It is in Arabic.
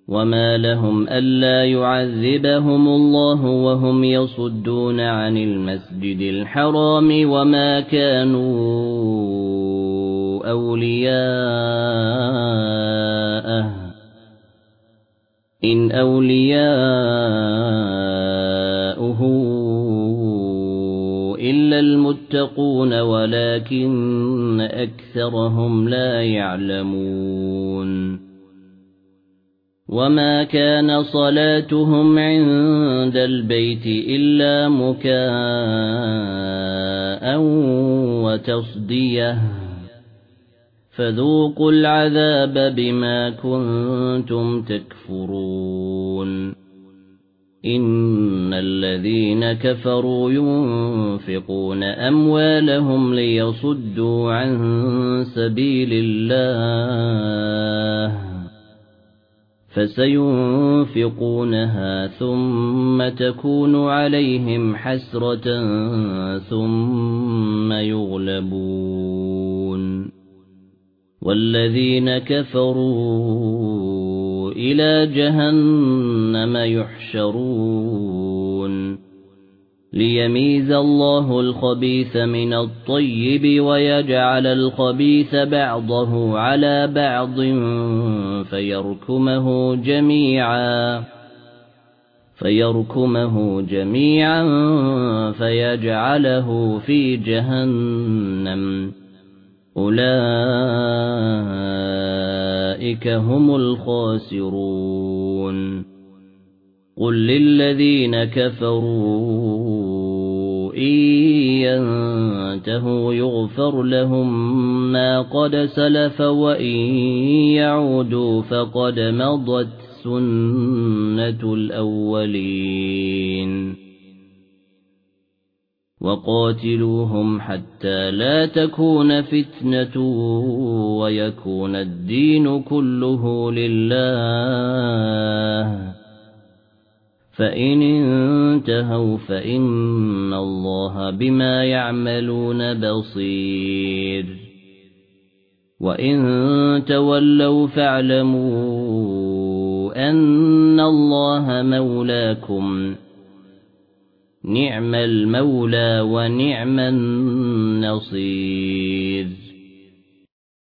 وما لهم ألا يعذبهم الله وهم يصدون عن المسجد الحرام وما كانوا أولياءه إن أولياؤه إلا المتقون ولكن أكثرهم لا يعلمون وما كان صلاتهم عند البيت إلا مكاء وتصدية فذوقوا العذاب بما كنتم تكفرون إن الذين كفروا ينفقون أموالهم ليصدوا عن سبيل الله فسينفقونها ثم تكون عليهم حسرة ثم يغلبون والذين كفروا إلى جهنم يحشرون ليميز الله الخبيث من الطيب ويجعل الخبيث بعضه على بعض فيركمه جميعا فيجعله في جهنم أولئك هم الخاسرون قل للذين كفروا إن ينتهوا يغفر لهم ما قد سلف وإن يعودوا فقد مضت سنة الأولين وقاتلوهم حتى لا تكون فتنة ويكون الدين كله لله فإن انتهوا فإن الله بما يعملون بصير وإن تولوا فاعلموا أن الله مولاكم نعم المولى ونعم النصير